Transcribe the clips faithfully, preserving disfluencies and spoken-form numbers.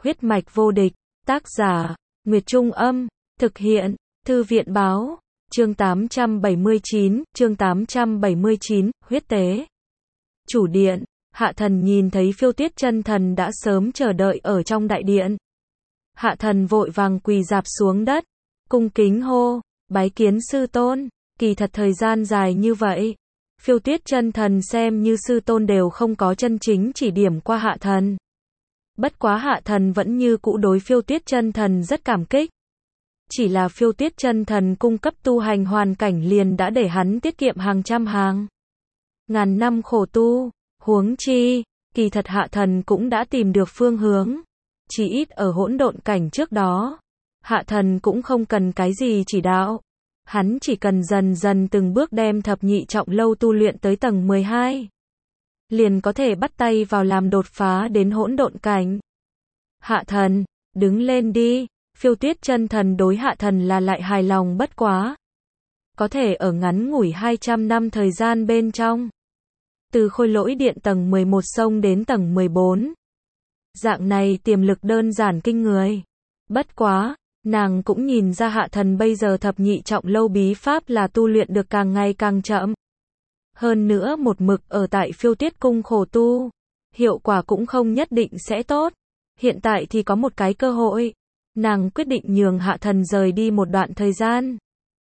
Huyết mạch vô địch, tác giả, Nguyệt Trung Âm, thực hiện, Thư viện Báo, chương tám trăm bảy mươi chín, chương tám trăm bảy mươi chín, huyết tế. Chủ điện, Hạ Thần nhìn thấy Phiêu Tuyết chân thần đã sớm chờ đợi ở trong đại điện. Hạ Thần vội vàng quỳ rạp xuống đất, cung kính hô, bái kiến sư tôn. Kỳ thật thời gian dài như vậy, Phiêu Tuyết chân thần xem như sư tôn đều không có chân chính chỉ điểm qua Hạ Thần. Bất quá Hạ Thần vẫn như cũ đối Phiêu Tuyết chân thần rất cảm kích. Chỉ là Phiêu Tuyết chân thần cung cấp tu hành hoàn cảnh liền đã để hắn tiết kiệm hàng trăm hàng ngàn năm khổ tu, huống chi, kỳ thật Hạ Thần cũng đã tìm được phương hướng. Chỉ ít ở hỗn độn cảnh trước đó, Hạ Thần cũng không cần cái gì chỉ đạo. Hắn chỉ cần dần dần từng bước đem thập nhị trọng lâu tu luyện tới tầng mười hai. Liền có thể bắt tay vào làm đột phá đến hỗn độn cảnh. Hạ Thần, đứng lên đi. Phiêu Tuyết chân thần đối Hạ Thần là lại hài lòng bất quá. Có thể ở ngắn ngủi hai trăm năm thời gian bên trong. Từ khôi lỗi điện tầng mười một xông đến tầng mười bốn. Dạng này tiềm lực đơn giản kinh người. Bất quá, nàng cũng nhìn ra Hạ Thần bây giờ thập nhị trọng lâu bí pháp là tu luyện được càng ngày càng chậm. Hơn nữa một mực ở tại Phiêu Tuyết cung khổ tu, hiệu quả cũng không nhất định sẽ tốt. Hiện tại thì có một cái cơ hội, nàng quyết định nhường Hạ Thần rời đi một đoạn thời gian.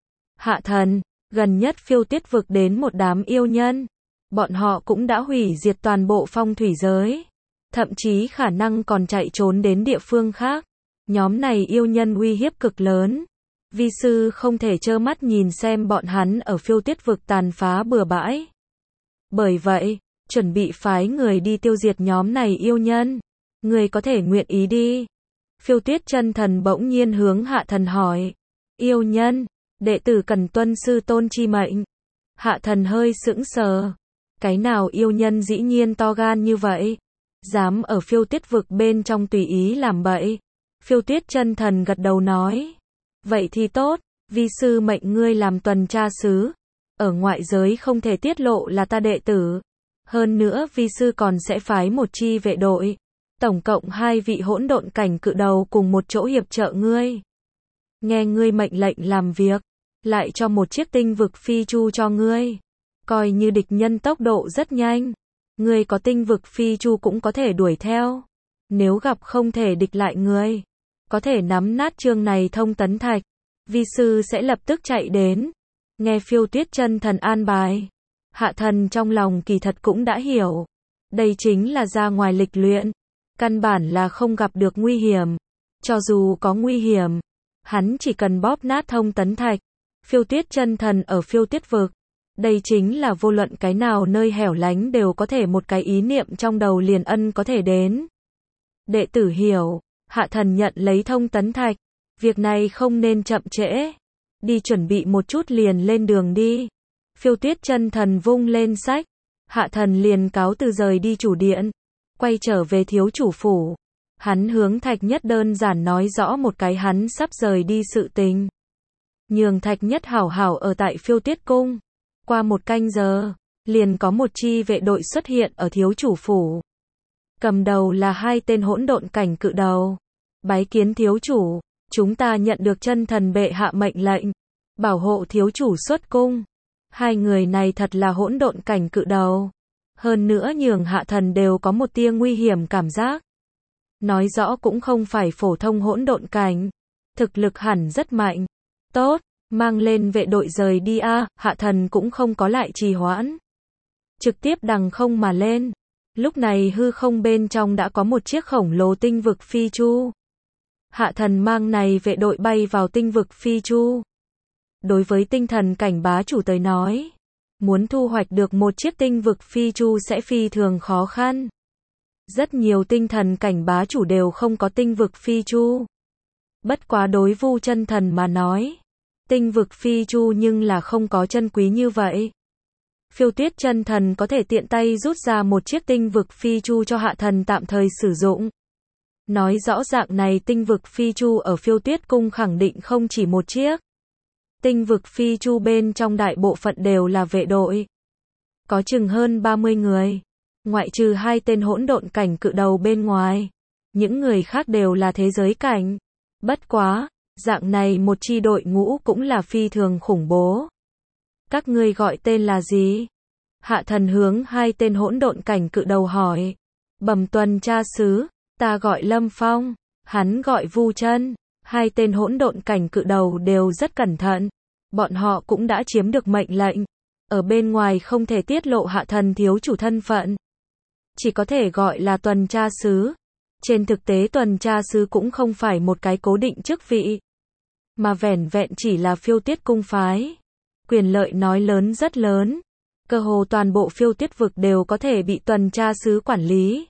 Hạ Thần, gần nhất Phiêu Tuyết vực đến một đám yêu nhân, bọn họ cũng đã hủy diệt toàn bộ phong thủy giới, thậm chí khả năng còn chạy trốn đến địa phương khác. Nhóm này yêu nhân uy hiếp cực lớn, vi sư không thể trơ mắt nhìn xem bọn hắn ở Phiêu Tuyết vực tàn phá bừa bãi. Bởi vậy, chuẩn bị phái người đi tiêu diệt nhóm này yêu nhân. Người có thể nguyện ý đi. Phiêu Tuyết chân thần bỗng nhiên hướng Hạ Thần hỏi. Yêu nhân, đệ tử cần tuân sư tôn chi mệnh. Hạ Thần hơi sững sờ. Cái nào yêu nhân dĩ nhiên to gan như vậy? Dám ở Phiêu Tuyết vực bên trong tùy ý làm bậy. Phiêu Tuyết chân thần gật đầu nói. Vậy thì tốt, vi sư mệnh ngươi làm tuần tra sứ. Ở ngoại giới không thể tiết lộ là ta đệ tử. Hơn nữa vi sư còn sẽ phái một chi vệ đội. Tổng cộng hai vị hỗn độn cảnh cự đầu cùng một chỗ hiệp trợ ngươi. Nghe ngươi mệnh lệnh làm việc, lại cho một chiếc tinh vực phi chu cho ngươi. Coi như địch nhân tốc độ rất nhanh, ngươi có tinh vực phi chu cũng có thể đuổi theo. Nếu gặp không thể địch lại ngươi, có thể nắm nát chương này thông tấn thạch, vi sư sẽ lập tức chạy đến. Nghe Phiêu Tuyết chân thần an bài, Hạ Thần trong lòng kỳ thật cũng đã hiểu. Đây chính là ra ngoài lịch luyện. Căn bản là không gặp được nguy hiểm. Cho dù có nguy hiểm, hắn chỉ cần bóp nát thông tấn thạch. Phiêu Tuyết chân thần ở Phiêu Tuyết vực. Đây chính là vô luận cái nào nơi hẻo lánh đều có thể một cái ý niệm trong đầu liền ân có thể đến. Đệ tử hiểu. Hạ Thần nhận lấy thông tấn thạch. Việc này không nên chậm trễ. Đi chuẩn bị một chút liền lên đường đi. Phiêu Tuyết chân thần vung lên sách. Hạ Thần liền cáo từ rời đi chủ điện. Quay trở về thiếu chủ phủ. Hắn hướng Thạch Nhất đơn giản nói rõ một cái hắn sắp rời đi sự tình. Nhường Thạch Nhất hảo hảo ở tại Phiêu Tuyết cung. Qua một canh giờ, liền có một chi vệ đội xuất hiện ở thiếu chủ phủ. Cầm đầu là hai tên hỗn độn cảnh cự đầu. Bái kiến thiếu chủ, chúng ta nhận được chân thần bệ hạ mệnh lệnh, bảo hộ thiếu chủ xuất cung. Hai người này thật là hỗn độn cảnh cự đầu. Hơn nữa nhường Hạ Thần đều có một tia nguy hiểm cảm giác. Nói rõ cũng không phải phổ thông hỗn độn cảnh. Thực lực hẳn rất mạnh. Tốt, mang lên vệ đội rời đi a. À, Hạ Thần cũng không có lại trì hoãn. Trực tiếp đằng không mà lên. Lúc này hư không bên trong đã có một chiếc khổng lồ tinh vực phi chu. Hạ Thần mang này vệ đội bay vào tinh vực phi chu. Đối với tinh thần cảnh bá chủ tới nói, muốn thu hoạch được một chiếc tinh vực phi chu sẽ phi thường khó khăn. Rất nhiều tinh thần cảnh bá chủ đều không có tinh vực phi chu. Bất quá đối Vu chân thần mà nói, tinh vực phi chu nhưng là không có chân quý như vậy. Phiêu Tuyết chân thần có thể tiện tay rút ra một chiếc tinh vực phi chu cho Hạ Thần tạm thời sử dụng. Nói rõ dạng này tinh vực phi chu ở Phiêu Tuyết cung khẳng định không chỉ một chiếc. Tinh vực phi chu bên trong đại bộ phận đều là vệ đội. Có chừng hơn ba mươi người. Ngoại trừ hai tên hỗn độn cảnh cự đầu bên ngoài. những người khác đều là thế giới cảnh. Bất quá, dạng này một chi đội ngũ cũng là phi thường khủng bố. Các ngươi gọi tên là gì? Hạ thần hướng hai tên hỗn độn cảnh cự đầu hỏi. Bẩm tuần tra sứ, ta gọi Lâm Phong, hắn gọi Vu Chân. Hai tên hỗn độn cảnh cự đầu đều rất cẩn thận. Bọn họ cũng đã chiếm được mệnh lệnh. Ở bên ngoài không thể tiết lộ hạ thần thiếu chủ thân phận. Chỉ có thể gọi là tuần tra sứ. Trên thực tế tuần tra sứ cũng không phải một cái cố định chức vị. Mà vẻn vẹn chỉ là phiêu tiết cung phái. Quyền lợi nói lớn rất lớn. Cơ hồ toàn bộ phiêu tiết vực đều có thể bị tuần tra sứ quản lý.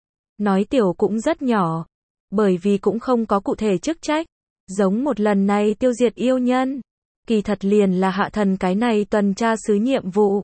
Nói tiểu cũng rất nhỏ. Bởi vì cũng không có cụ thể chức trách. Giống một lần này tiêu diệt yêu nhân. Kỳ thật liền là hạ thần cái này tuần tra sứ nhiệm vụ.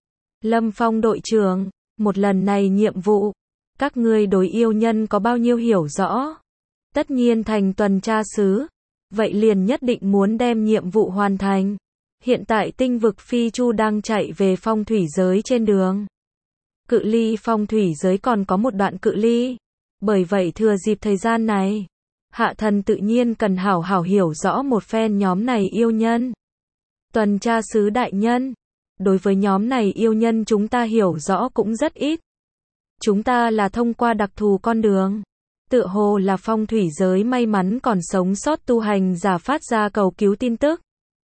Lâm Phong đội trưởng, một lần này nhiệm vụ. Các ngươi đối yêu nhân có bao nhiêu hiểu rõ? Tất nhiên thành tuần tra sứ. Vậy liền nhất định muốn đem nhiệm vụ hoàn thành. Hiện tại tinh vực phi chu đang chạy về phong thủy giới trên đường. Cự ly phong thủy giới còn có một đoạn cự ly. Bởi vậy thừa dịp thời gian này, hạ thần tự nhiên cần hảo hảo hiểu rõ một phen nhóm này yêu nhân. Tuần tra sứ đại nhân, đối với nhóm này yêu nhân chúng ta hiểu rõ cũng rất ít. Chúng ta là thông qua đặc thù con đường. Tựa hồ là phong thủy giới may mắn còn sống sót tu hành giả phát ra cầu cứu tin tức.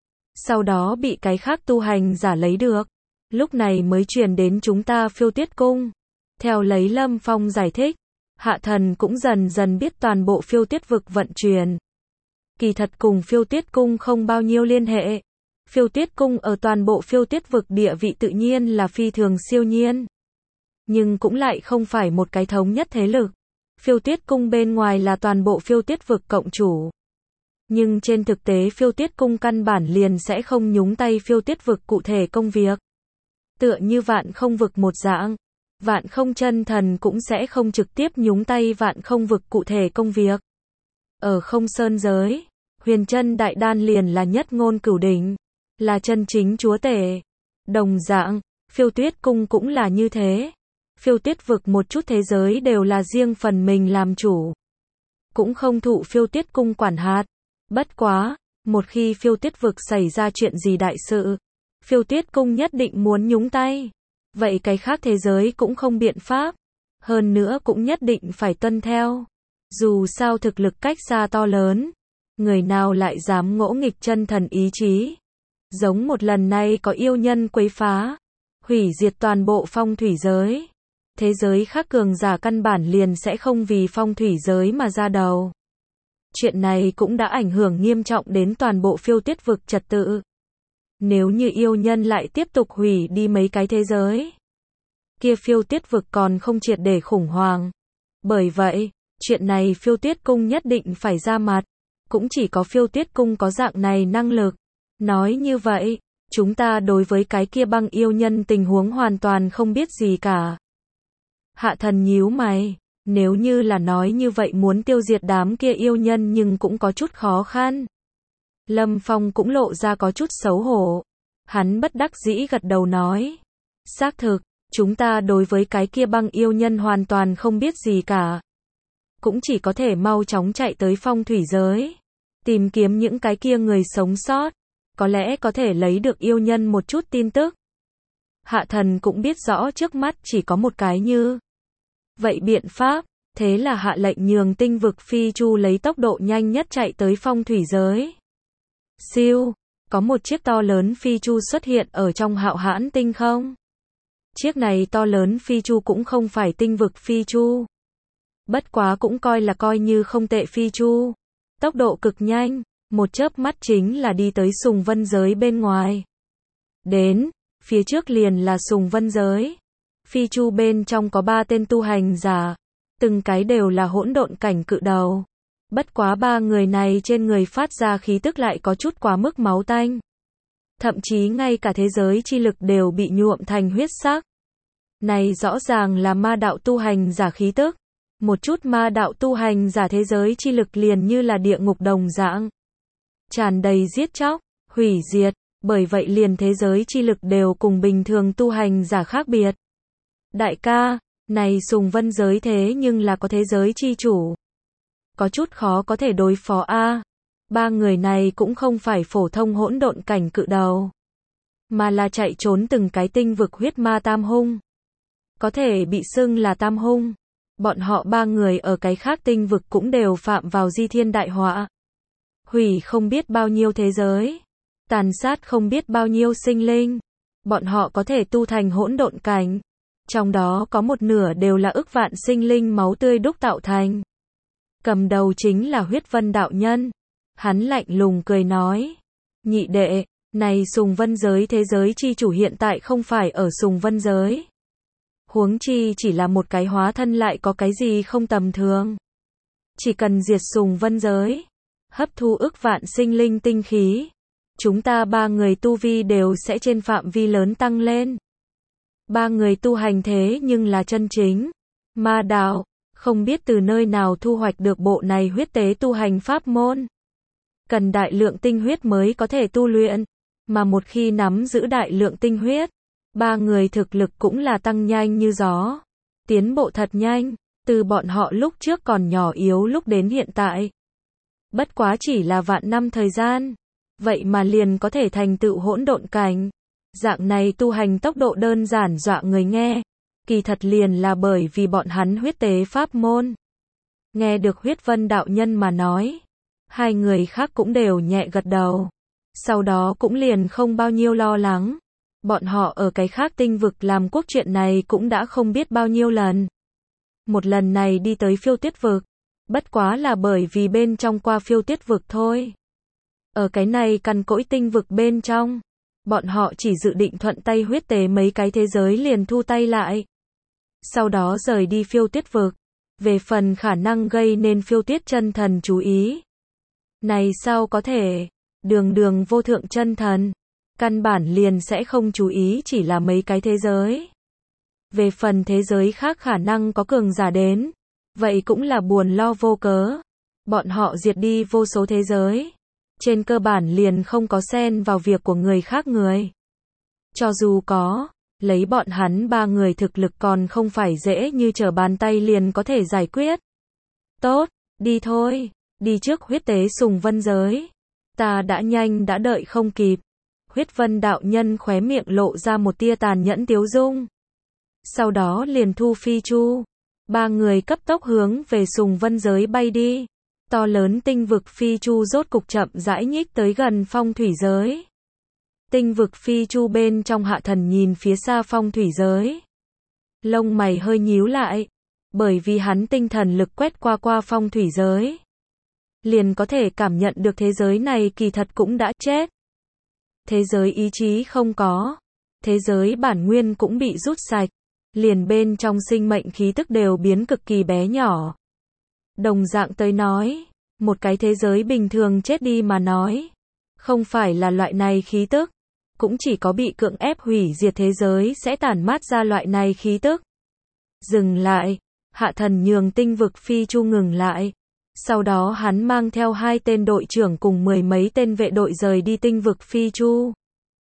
Sau đó bị cái khác tu hành giả lấy được. Lúc này mới truyền đến chúng ta phiêu tiết cung. Theo lấy Lâm Phong giải thích, hạ thần cũng dần dần biết toàn bộ phiêu tiết vực vận chuyển. Kỳ thật cùng phiêu tiết cung không bao nhiêu liên hệ. Phiêu tiết cung ở toàn bộ phiêu tiết vực địa vị tự nhiên là phi thường siêu nhiên. Nhưng cũng lại không phải một cái thống nhất thế lực. Phiêu tiết cung bên ngoài là toàn bộ phiêu tiết vực cộng chủ. Nhưng trên thực tế phiêu tiết cung căn bản liền sẽ không nhúng tay phiêu tiết vực cụ thể công việc. Tựa như vạn không vực một dạng. Vạn không chân thần cũng sẽ không trực tiếp nhúng tay vạn không vực cụ thể công việc. Ở không sơn giới, huyền chân đại đan liền là nhất ngôn cửu đỉnh. Là chân chính chúa tể. Đồng dạng, phiêu tuyết cung cũng là như thế. Phiêu tuyết vực một chút thế giới đều là riêng phần mình làm chủ. Cũng không thụ phiêu tuyết cung quản hạt. Bất quá, một khi phiêu tuyết vực xảy ra chuyện gì đại sự, phiêu tuyết cung nhất định muốn nhúng tay. Vậy cái khác thế giới cũng không biện pháp. Hơn nữa cũng nhất định phải tuân theo. Dù sao thực lực cách xa to lớn. Người nào lại dám ngỗ nghịch chân thần ý chí. Giống một lần này có yêu nhân quấy phá. Hủy diệt toàn bộ phong thủy giới. Thế giới khác cường giả căn bản liền sẽ không vì phong thủy giới mà ra đầu. Chuyện này cũng đã ảnh hưởng nghiêm trọng đến toàn bộ phiêu tiết vực trật tự. Nếu như yêu nhân lại tiếp tục hủy đi mấy cái thế giới, kia phiêu tiết vực còn không triệt để khủng hoảng. Bởi vậy, chuyện này phiêu tiết cung nhất định phải ra mặt. Cũng chỉ có phiêu tiết cung có dạng này năng lực. Nói như vậy, chúng ta đối với cái kia băng yêu nhân tình huống hoàn toàn không biết gì cả. Hạ thần nhíu mày, nếu như là nói như vậy muốn tiêu diệt đám kia yêu nhân nhưng cũng có chút khó khăn. Lâm Phong cũng lộ ra có chút xấu hổ. Hắn bất đắc dĩ gật đầu nói. Xác thực, chúng ta đối với cái kia băng yêu nhân hoàn toàn không biết gì cả. Cũng chỉ có thể mau chóng chạy tới phong thủy giới. Tìm kiếm những cái kia người sống sót. Có lẽ có thể lấy được yêu nhân một chút tin tức. Hạ thần cũng biết rõ trước mắt chỉ có một cái như vậy biện pháp. Thế là hạ lệnh nhường tinh vực phi chu lấy tốc độ nhanh nhất chạy tới phong thủy giới. Siêu, có một chiếc to lớn phi chu xuất hiện ở trong hạo hãn tinh không? Chiếc này to lớn phi chu cũng không phải tinh vực phi chu. Bất quá cũng coi là coi như không tệ phi chu. Tốc độ cực nhanh, một chớp mắt chính là đi tới Sùng Vân giới bên ngoài. Đến, phía trước liền là Sùng Vân giới. Phi chu bên trong có ba tên tu hành giả, từng cái đều là hỗn độn cảnh cự đầu. Bất quá ba người này trên người phát ra khí tức lại có chút quá mức máu tanh. Thậm chí ngay cả thế giới chi lực đều bị nhuộm thành huyết sắc. Này rõ ràng là ma đạo tu hành giả khí tức. Một chút ma đạo tu hành giả thế giới chi lực liền như là địa ngục đồng dạng. Tràn đầy giết chóc, hủy diệt, bởi vậy liền thế giới chi lực đều cùng bình thường tu hành giả khác biệt. Đại ca, này Sùng Vân giới thế nhưng là có thế giới chi chủ. có chút khó có thể đối phó a. Ba người này cũng không phải phổ thông hỗn độn cảnh cự đầu, mà là chạy trốn từng cái tinh vực huyết ma tam hung. Có thể bị xưng là tam hung. Bọn họ ba người ở cái khác tinh vực cũng đều phạm vào di thiên đại họa. Hủy không biết bao nhiêu thế giới, tàn sát không biết bao nhiêu sinh linh. Bọn họ có thể tu thành hỗn độn cảnh, trong đó có một nửa đều là ức vạn sinh linh máu tươi đúc tạo thành. Cầm đầu chính là Huyết Vân đạo nhân. Hắn lạnh lùng cười nói, nhị đệ, này Sùng Vân giới thế giới chi chủ hiện tại không phải ở Sùng Vân giới. Huống chi chỉ là một cái hóa thân lại có cái gì không tầm thường. Chỉ cần diệt Sùng Vân giới, hấp thu ức vạn sinh linh tinh khí, chúng ta ba người tu vi đều sẽ trên phạm vi lớn tăng lên. Ba người tu hành thế nhưng là chân chính ma đạo, không biết từ nơi nào thu hoạch được bộ này huyết tế tu hành pháp môn. Cần đại lượng tinh huyết mới có thể tu luyện, mà một khi nắm giữ đại lượng tinh huyết, ba người thực lực cũng là tăng nhanh như gió, tiến bộ thật nhanh, từ bọn họ lúc trước còn nhỏ yếu lúc đến hiện tại. Bất quá chỉ là vạn năm thời gian, vậy mà liền có thể thành tựu hỗn độn cảnh. Dạng này tu hành tốc độ đơn giản dọa người nghe, kỳ thật liền là bởi vì bọn hắn huyết tế pháp môn. Nghe được Huyết Vân đạo nhân mà nói, hai người khác cũng đều nhẹ gật đầu. Sau đó cũng liền không bao nhiêu lo lắng. Bọn họ ở cái khác tinh vực làm quốc chuyện này cũng đã không biết bao nhiêu lần. Một lần này đi tới phiêu tuyết vực, bất quá là bởi vì bên trong qua phiêu tuyết vực thôi. Ở cái này cằn cỗi tinh vực bên trong, bọn họ chỉ dự định thuận tay huyết tế mấy cái thế giới liền thu tay lại. Sau đó rời đi phiêu tuyết vực. Về phần khả năng gây nên phiêu tuyết chân thần chú ý, này sao có thể, đường đường vô thượng chân thần, căn bản liền sẽ không chú ý chỉ là mấy cái thế giới. Về phần thế giới khác khả năng có cường giả đến, vậy cũng là buồn lo vô cớ. Bọn họ diệt đi vô số thế giới, trên cơ bản liền không có xen vào việc của người khác người. Cho dù có, lấy bọn hắn ba người thực lực còn không phải dễ như trở bàn tay liền có thể giải quyết. Tốt, đi thôi, đi trước huyết tế Sùng Vân giới. Ta đã nhanh đã đợi không kịp. Huyết Vân đạo nhân khóe miệng lộ ra một tia tàn nhẫn tiếu dung. Sau đó liền thu phi chu. Ba người cấp tốc hướng về Sùng Vân giới bay đi. To lớn tinh vực phi chu rốt cục chậm rãi nhích tới gần phong thủy giới. Tinh vực phi chu bên trong Hạ Thần nhìn phía xa phong thủy giới. Lông mày hơi nhíu lại. Bởi vì hắn tinh thần lực quét qua qua phong thủy giới, liền có thể cảm nhận được thế giới này kỳ thật cũng đã chết. Thế giới ý chí không có. Thế giới bản nguyên cũng bị rút sạch. Liền bên trong sinh mệnh khí tức đều biến cực kỳ bé nhỏ. Đồng dạng tới nói, một cái thế giới bình thường chết đi mà nói, không phải là loại này khí tức, cũng chỉ có bị cưỡng ép hủy diệt thế giới sẽ tản mát ra loại này khí tức. Dừng lại, Hạ Thần nhường tinh vực phi chu ngừng lại. Sau đó hắn mang theo hai tên đội trưởng cùng mười mấy tên vệ đội rời đi tinh vực phi chu,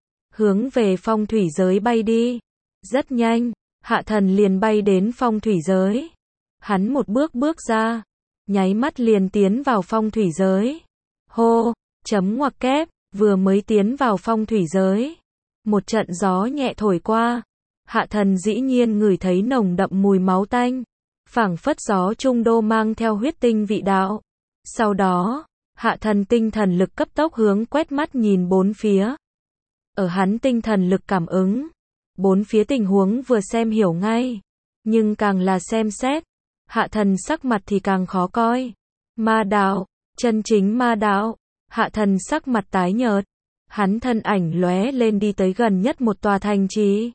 hướng về phong thủy giới bay đi. Rất nhanh, Hạ Thần liền bay đến phong thủy giới. Hắn một bước bước ra, nháy mắt liền tiến vào phong thủy giới. Hô, chấm ngoặc kép, vừa mới tiến vào phong thủy giới, một trận gió nhẹ thổi qua. Hạ Thần dĩ nhiên ngửi thấy nồng đậm mùi máu tanh, phảng phất gió trung đô mang theo huyết tinh vị đạo. Sau đó, Hạ Thần tinh thần lực cấp tốc hướng quét mắt nhìn bốn phía. Ở hắn tinh thần lực cảm ứng, bốn phía tình huống vừa xem hiểu ngay, nhưng càng là xem xét, Hạ Thần sắc mặt thì càng khó coi. Ma đạo, chân chính ma đạo. Hạ Thần sắc mặt tái nhợt, hắn thân ảnh lóe lên đi tới gần nhất một tòa thành trì.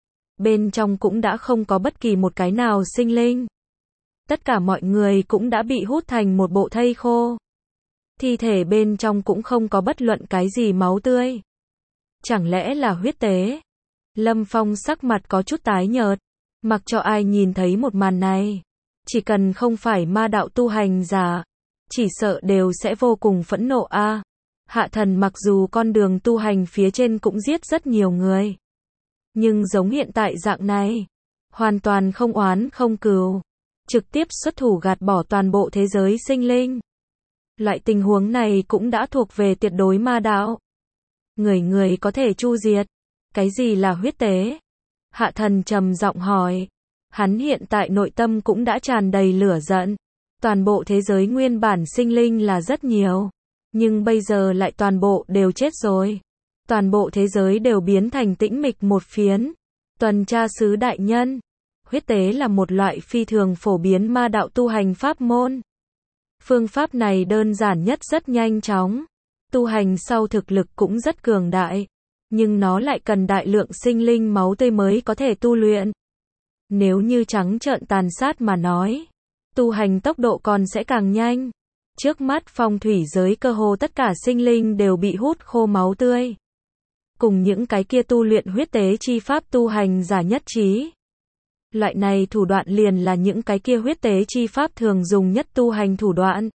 Bên trong cũng đã không có bất kỳ một cái nào sinh linh. Tất cả mọi người cũng đã bị hút thành một bộ thây khô. Thi thể bên trong cũng không có bất luận cái gì máu tươi. Chẳng lẽ là huyết tế? Lâm Phong sắc mặt có chút tái nhợt, mặc cho ai nhìn thấy một màn này, chỉ cần không phải ma đạo tu hành giả, chỉ sợ đều sẽ vô cùng phẫn nộ a. À, Hạ Thần mặc dù con đường tu hành phía trên cũng giết rất nhiều người, nhưng giống hiện tại dạng này, hoàn toàn không oán không cừu. trực tiếp xuất thủ gạt bỏ toàn bộ thế giới sinh linh. Loại tình huống này cũng đã thuộc về tuyệt đối ma đạo. Người người có thể chu diệt. Cái gì là huyết tế? Hạ thần trầm giọng hỏi. Hắn hiện tại nội tâm cũng đã tràn đầy lửa giận. Toàn bộ thế giới nguyên bản sinh linh là rất nhiều. Nhưng bây giờ lại toàn bộ đều chết rồi. Toàn bộ thế giới đều biến thành tĩnh mịch một phiến. Tuần tra sứ đại nhân. Huyết tế là một loại phi thường phổ biến ma đạo tu hành pháp môn. Phương pháp này đơn giản nhất, rất nhanh chóng. Tu hành sau thực lực cũng rất cường đại. Nhưng nó lại cần đại lượng sinh linh máu tươi mới có thể tu luyện. Nếu như trắng trợn tàn sát mà nói, tu hành tốc độ còn sẽ càng nhanh. Trước mắt phong thủy giới cơ hồ tất cả sinh linh đều bị hút khô máu tươi. Cùng những cái kia tu luyện huyết tế chi pháp tu hành giả nhất trí. Loại này thủ đoạn liền là những cái kia huyết tế chi pháp thường dùng nhất tu hành thủ đoạn.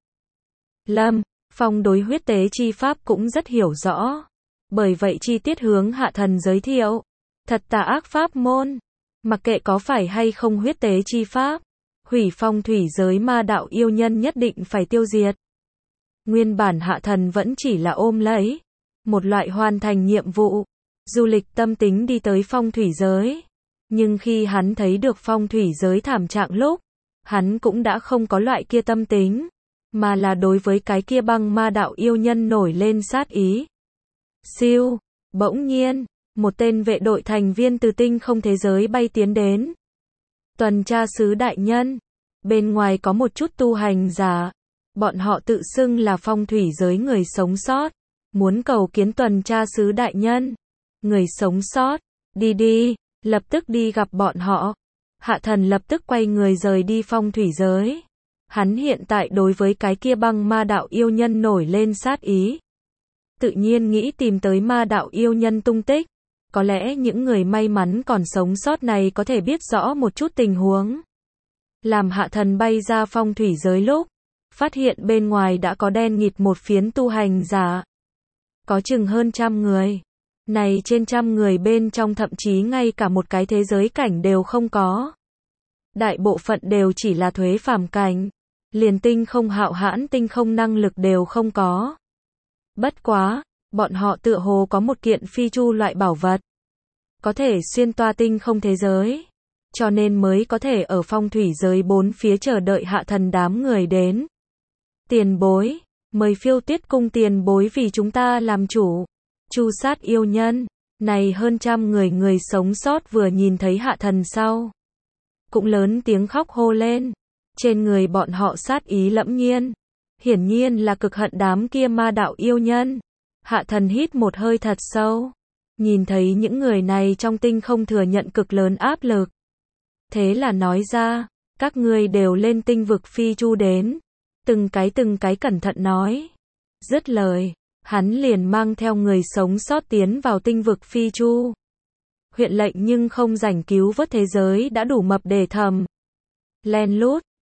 Lâm Phong đối huyết tế chi pháp cũng rất hiểu rõ. Bởi vậy chi tiết hướng Hạ Thần giới thiệu. Thật tà ác pháp môn. Mặc kệ có phải hay không huyết tế chi pháp, hủy phong thủy giới ma đạo yêu nhân nhất định phải tiêu diệt. Nguyên bản Hạ Thần vẫn chỉ là ôm lấy một loại hoàn thành nhiệm vụ, du lịch tâm tính đi tới phong thủy giới. Nhưng khi hắn thấy được phong thủy giới thảm trạng lúc, hắn cũng đã không có loại kia tâm tính, mà là đối với cái kia băng ma đạo yêu nhân nổi lên sát ý. Siêu, bỗng nhiên, một tên vệ đội thành viên từ tinh không thế giới bay tiến đến. Tuần tra sứ đại nhân, bên ngoài có một chút tu hành giả, bọn họ tự xưng là phong thủy giới người sống sót, muốn cầu kiến tuần tra sứ đại nhân. Người sống sót, đi đi, lập tức đi gặp bọn họ. Hạ Thần lập tức quay người rời đi phong thủy giới. Hắn hiện tại đối với cái kia băng ma đạo yêu nhân nổi lên sát ý. Tự nhiên nghĩ tìm tới ma đạo yêu nhân tung tích. Có lẽ những người may mắn còn sống sót này có thể biết rõ một chút tình huống. Làm Hạ Thần bay ra phong thủy giới lúc, phát hiện bên ngoài đã có đen nghịt một phiến tu hành giả. Có chừng hơn trăm người. Này trên trăm người bên trong thậm chí ngay cả một cái thế giới cảnh đều không có. Đại bộ phận đều chỉ là thuế phàm cảnh. Liền tinh không hạo hãn tinh không năng lực đều không có. Bất quá, bọn họ tựa hồ có một kiện phi chu loại bảo vật. Có thể xuyên toa tinh không thế giới. Cho nên mới có thể ở phong thủy giới bốn phía chờ đợi Hạ Thần đám người đến. Tiền bối, mời Phiêu Tuyết cung tiền bối vì chúng ta làm chủ. Chu sát yêu nhân. Này hơn trăm người người sống sót vừa nhìn thấy Hạ Thần sau, cũng lớn tiếng khóc hô lên. Trên người bọn họ sát ý lẫm nhiên. Hiển nhiên là cực hận đám kia ma đạo yêu nhân. Hạ Thần hít một hơi thật sâu. Nhìn thấy những người này trong tinh không thừa nhận cực lớn áp lực. Thế là nói ra, các ngươi đều lên tinh vực phi chu đến. Từng cái từng cái cẩn thận nói. Dứt lời, hắn liền mang theo người sống sót tiến vào tinh vực phi chu. Huyện lệnh nhưng không rảnh cứu vớt thế giới đã đủ mập để thầm. Len lút,